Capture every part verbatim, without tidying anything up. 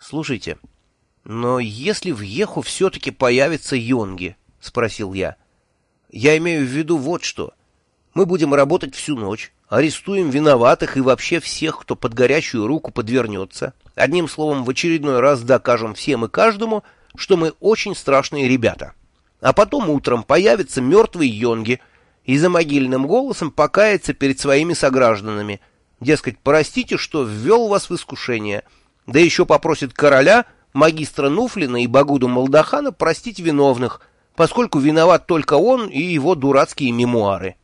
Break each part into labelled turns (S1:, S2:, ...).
S1: Слушайте, но если в Еху все-таки появятся йонги, — спросил я, — я имею в виду вот что. Мы будем работать всю ночь, арестуем виноватых и вообще всех, кто под горячую руку подвернется. Одним словом, в очередной раз докажем всем и каждому, что мы очень страшные ребята. А потом утром появятся мертвые йонги и за могильным голосом покаяться перед своими согражданами. Дескать, простите, что ввел вас в искушение. Да еще попросит короля, магистра Нуфлина и Багуду Малдахана простить виновных, поскольку виноват только он и его дурацкие мемуары.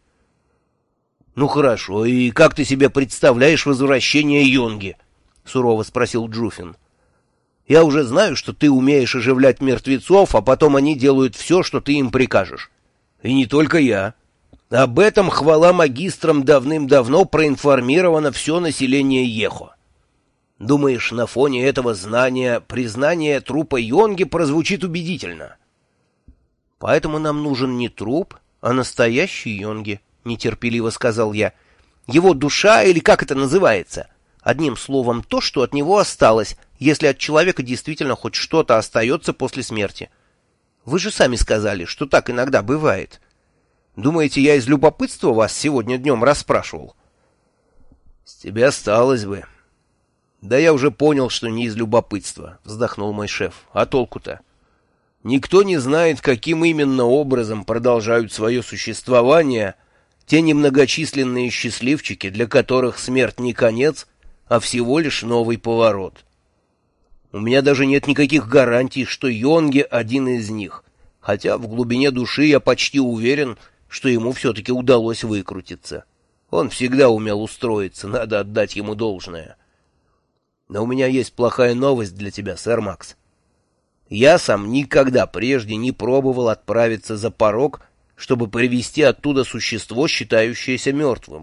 S1: — Ну хорошо, и как ты себе представляешь возвращение йонги? — сурово спросил Джуфин. — Я уже знаю, что ты умеешь оживлять мертвецов, а потом они делают все, что ты им прикажешь. И не только я. Об этом, хвала магистрам, давным-давно проинформировано все население Ехо. Думаешь, на фоне этого знания признание трупа йонги прозвучит убедительно? — Поэтому нам нужен не труп, а настоящий йонги, — нетерпеливо сказал я. — Его душа, или как это называется? Одним словом, то, что от него осталось, если от человека действительно хоть что-то остается после смерти. Вы же сами сказали, что так иногда бывает. Думаете, я из любопытства вас сегодня днем расспрашивал? — С тебя осталось бы. — Да я уже понял, что не из любопытства, — вздохнул мой шеф. — А толку-то? Никто не знает, каким именно образом продолжают свое существование те немногочисленные счастливчики, для которых смерть не конец, а всего лишь новый поворот. У меня даже нет никаких гарантий, что йонги один из них, хотя в глубине души я почти уверен, что ему все-таки удалось выкрутиться. Он всегда умел устроиться, надо отдать ему должное. Но у меня есть плохая новость для тебя, сэр Макс. Я сам никогда прежде не пробовал отправиться за порог, чтобы привести оттуда существо, считающееся мертвым.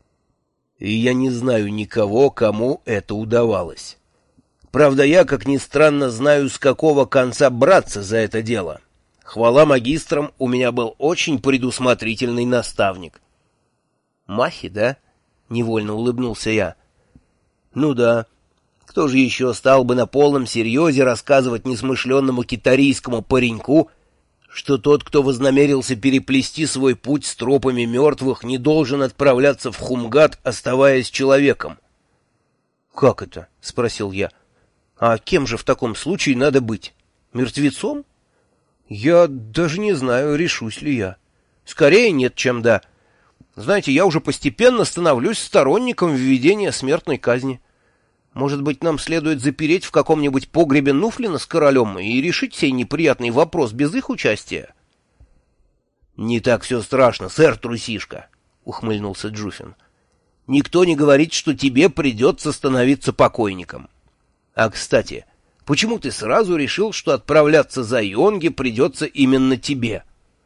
S1: И я не знаю никого, кому это удавалось. Правда, я, как ни странно, знаю, с какого конца браться за это дело. Хвала магистрам, у меня был очень предусмотрительный наставник. — Махи, да? — невольно улыбнулся я. — Ну да. Кто же еще стал бы на полном серьезе рассказывать несмышленному китарийскому пареньку, что тот, кто вознамерился переплести свой путь с тропами мертвых, не должен отправляться в Хумгат, оставаясь человеком? — Как это? — спросил я. — А кем же в таком случае надо быть? Мертвецом? Я даже не знаю, решусь ли я. Скорее нет, чем да. Знаете, я уже постепенно становлюсь сторонником введения смертной казни. Может быть, нам следует запереть в каком-нибудь погребе Нуфлина с королем и решить сей неприятный вопрос без их участия? — Не так все страшно, сэр Трусишка, — ухмыльнулся Джуфин. — Никто не говорит, что тебе придется становиться покойником. А, кстати, почему ты сразу решил, что отправляться за йонги придется именно тебе?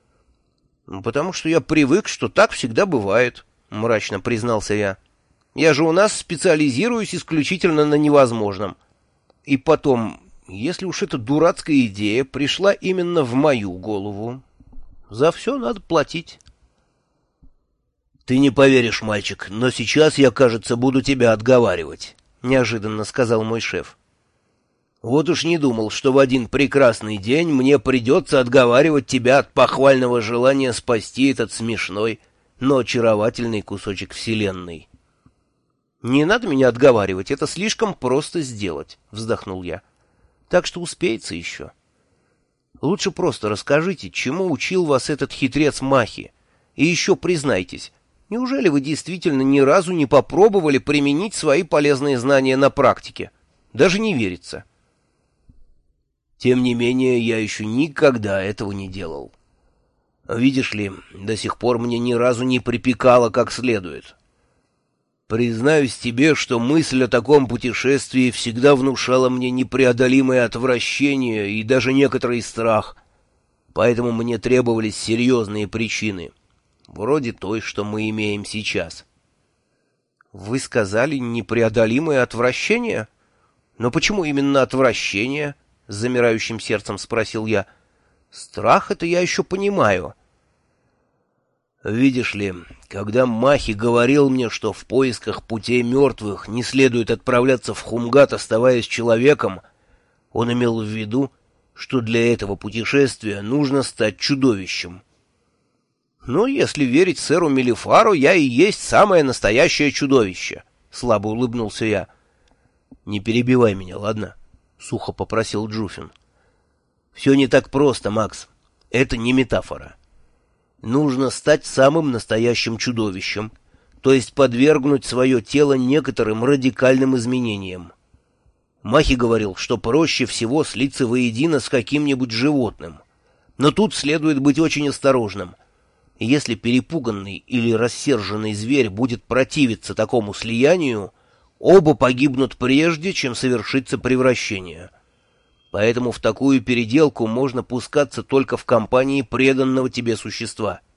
S1: — Потому что я привык, что так всегда бывает, — мрачно признался я. Я же у нас специализируюсь исключительно на невозможном. И потом, если уж эта дурацкая идея пришла именно в мою голову, за все надо платить. — Ты не поверишь, мальчик, но сейчас я, кажется, буду тебя отговаривать, — неожиданно сказал мой шеф. — Вот уж не думал, что в один прекрасный день мне придется отговаривать тебя от похвального желания спасти этот смешной, но очаровательный кусочек вселенной. «Не надо меня отговаривать, это слишком просто сделать», — вздохнул я. «Так что успеется еще. Лучше просто расскажите, чему учил вас этот хитрец Махи, и еще признайтесь, неужели вы действительно ни разу не попробовали применить свои полезные знания на практике? Даже не верится». «Тем не менее, я еще никогда этого не делал. Видишь ли, до сих пор мне ни разу не припекало как следует». Признаюсь тебе, что мысль о таком путешествии всегда внушала мне непреодолимое отвращение и даже некоторый страх, поэтому мне требовались серьезные причины, вроде той, что мы имеем сейчас. — Вы сказали непреодолимое отвращение? Но почему именно отвращение? — с замирающим сердцем спросил я. — Страх — это я еще понимаю. — Видишь ли, когда Махи говорил мне, что в поисках путей мертвых не следует отправляться в Хумгат, оставаясь человеком, Он имел в виду, что для этого путешествия нужно стать чудовищем. «Ну, если верить сэру Мелифару, я и есть самое настоящее чудовище», — слабо улыбнулся я. «Не перебивай меня, ладно?» — сухо попросил Джуфин. «Все не так просто, Макс. Это не метафора. Нужно стать самым настоящим чудовищем, то есть подвергнуть свое тело некоторым радикальным изменениям. Махи говорил, что проще всего слиться воедино с каким-нибудь животным. Но тут следует быть очень осторожным. Если перепуганный или рассерженный зверь будет противиться такому слиянию, оба погибнут прежде, чем совершится превращение. Поэтому в такую переделку можно пускаться только в компании преданного тебе существа.